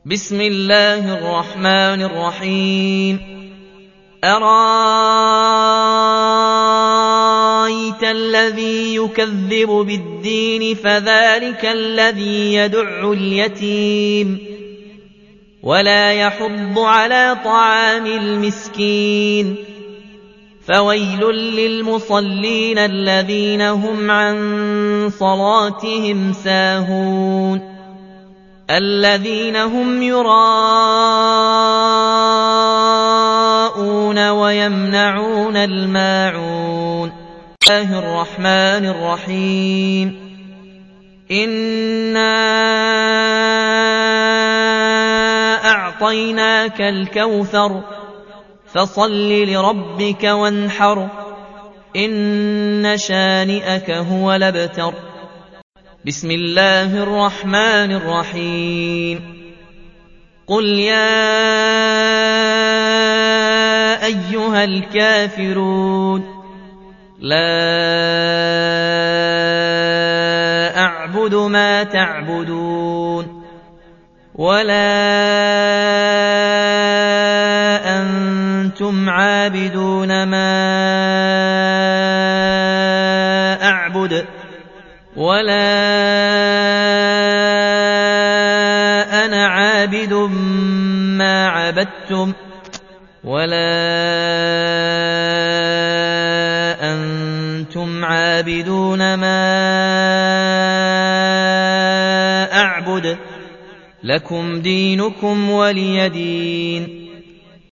بسم الله الرحمن الرحيم. أرأيت الذي يكذب بالدين فذلك الذي يدع اليتيم ولا يحض على طعام المسكين فويل للمصلين الذين هم عن صلاتهم ساهون الذين هم يراءون ويمنعون الماعون. بسم الله الرحمن الرحيم. إنا أعطيناك الكوثر فصل لربك وانحر إن شانئك هو الأبتر. بسم الله الرحمن الرحيم. قل يا أيها الكافرون لا أعبد ما تعبدون ولا أنتم عابدون ما أعبد ولا أنا عابد ما عبدتم ولا أنتم عابدون ما أعبد لكم دينكم ولي دين.